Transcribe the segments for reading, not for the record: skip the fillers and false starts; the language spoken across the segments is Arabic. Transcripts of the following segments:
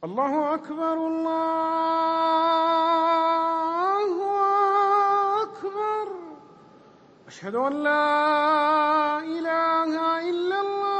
الله أكبر الله أكبر. أشهد أن لا إله إلا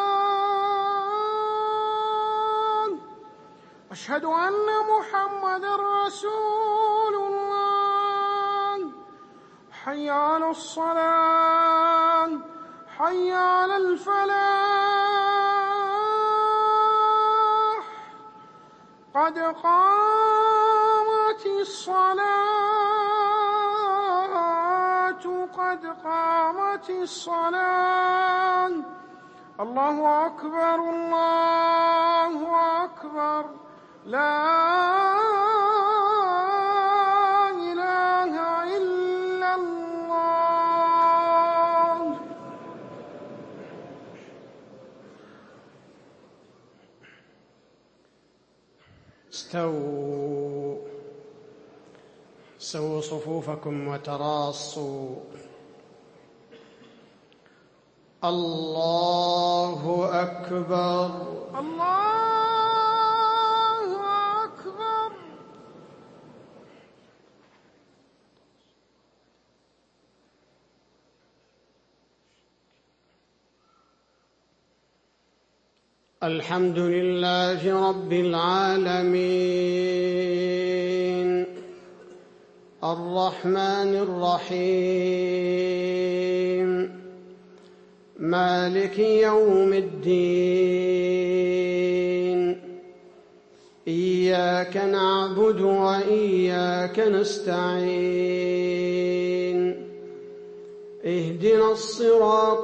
الله. أشهد أن محمدًا رسول الله. حي على الصلاة، حي على الفلاح، قد قامت الصلاة، قد قامت الصلاة. الله أكبر الله أكبر. لا إله إلا الله. استووا، سووا صفوفكم وتراصوا. الله أكبر الله أكبر. الحمد لله رب العالمين، الرحمن الرحيم، مالك يوم الدين. إياك نعبد وإياك نستعين. اهدنا الصراط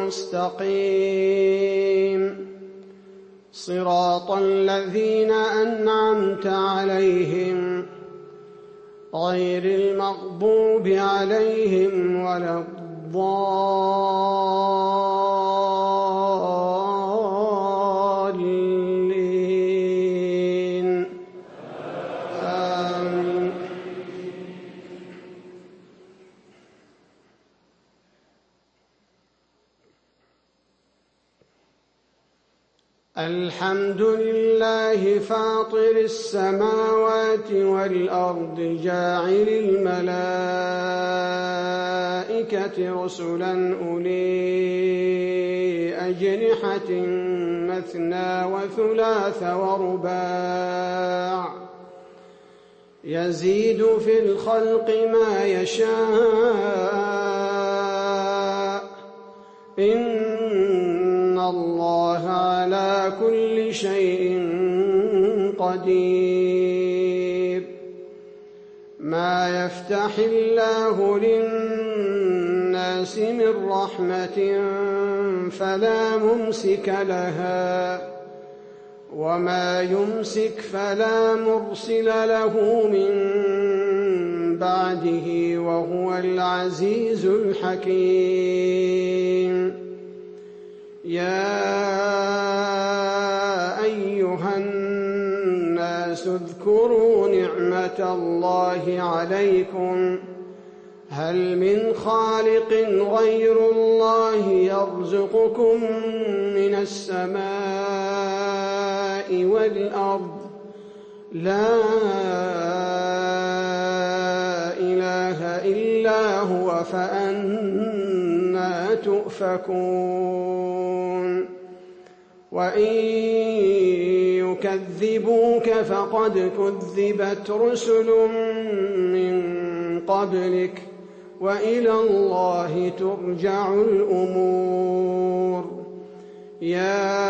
المستقيم، صراط الذين أنعمت عليهم غير المغضوب عليهم ولا الضالين. آمين. الحمد لله فاطر السماوات والأرض، جاعل الملائكة رسلا أولي أجنحة مثنى وثلاث ورباع، يزيد في الخلق ما يشاء. إن الله على كل شيء قدير. ما يفتح الله للناس من رحمة فلا ممسك لها، وما يمسك فلا مرسل له من بعده، وهو العزيز الحكيم. يا أيها الناس اذكروا نعمة الله عليكم، هل من خالق غير الله يرزقكم من السماء والأرض؟ لا إله إلا هو، فأنى تؤفكون؟ وإن يكذبوك فقد كذبت رسل من قبلك، وإلى الله ترجع الأمور. يا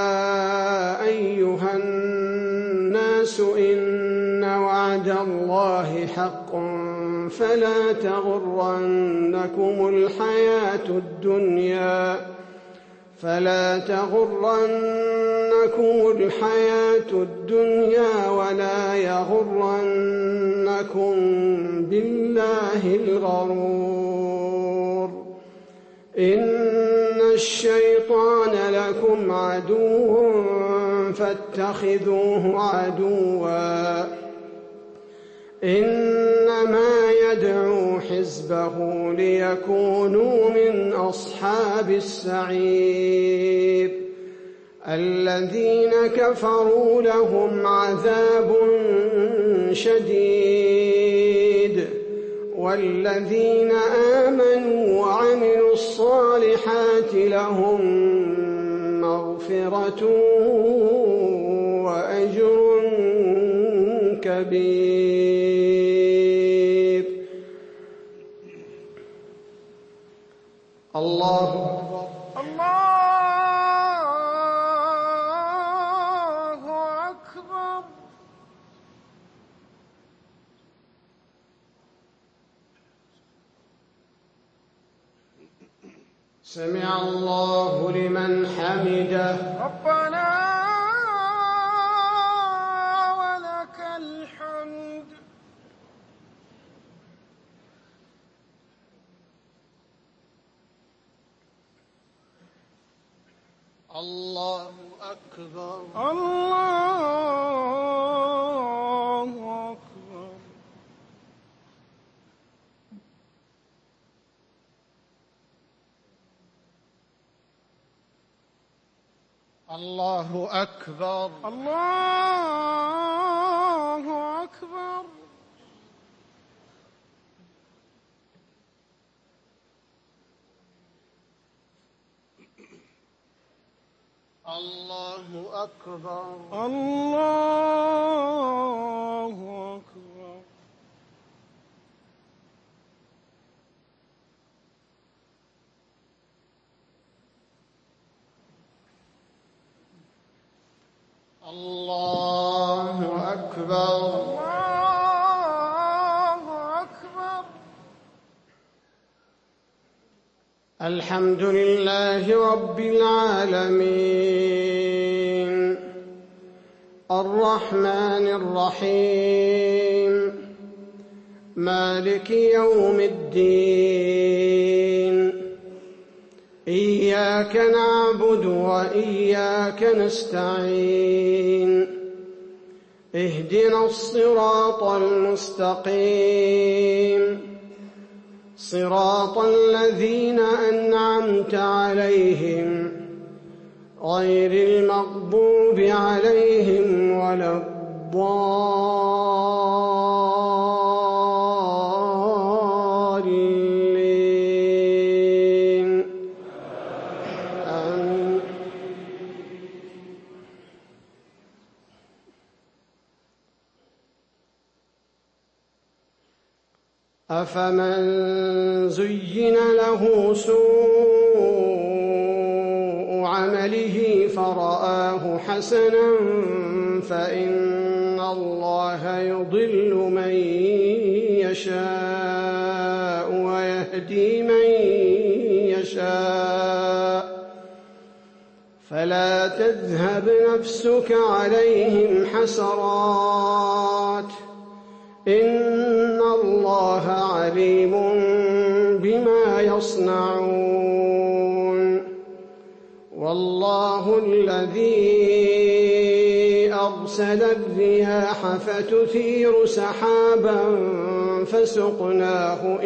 أيها الناس إن وعد الله حق، فلا تغرنكم الحياة الدنيا ولا يغرنكم بالله الغرور. إن الشيطان لكم عدو فاتخذوه عدوا، إنما يدعو حزبه ليكونوا من أصحاب السعير. الذين كفروا لهم عذاب شديد والذين آمنوا وعملوا الصالحات لهم مغفرة وأجر كبير. الله أكبر. سمع الله لمن حمده. ربنا ولك الحمد. الله أكبر. الله أكبر. الله أكبر. الله أكبر. الله أكبر. الله أكبر. الله أكبر. الله أكبر. الحمد لله رب العالمين الرحمن الرحيم مالك يوم الدين إياك نعبد وإياك نستعين اهدنا الصراط المستقيم صراط الذين أنعمت عليهم غير المغضوب عليهم ولا الضالين آمين. أفمن زين له سوء عمله فرآه حسنا فإن الله يضل من يشاء ويهدي من يشاء فلا تذهب نفسك عليهم حسرات إن الله عليم بما يصنعون والله الذي أرسل الرياح فتثير سحابا فسقناه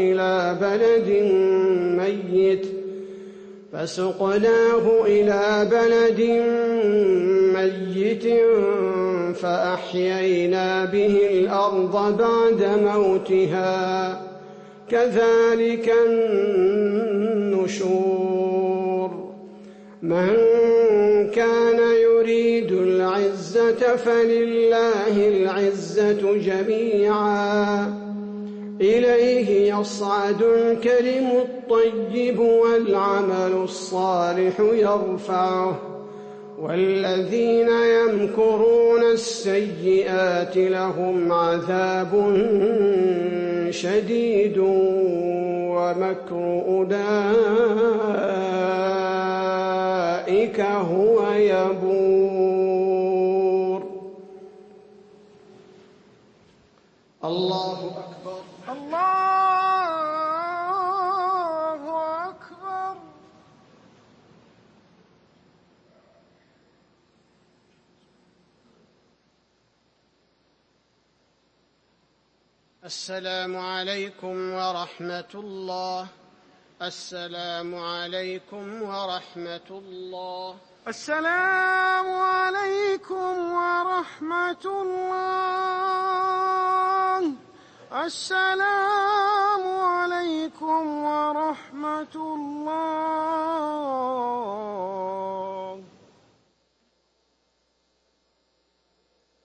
إلى بلد ميت فأحيينا به الأرض بعد موتها كذلك النشور من كان يريد العزة فلله العزة جميعا إليه يصعد الكلم الطيب والعمل الصالح يرفعه والذين يمكرون السيئات لهم عذاب شديد ومكر أولئك هو يبور. الله أكبر. الله أكبر. السلام عليكم ورحمة الله. السلام عليكم ورحمة الله. السلام عليكم ورحمة الله. السلام عليكم ورحمة الله.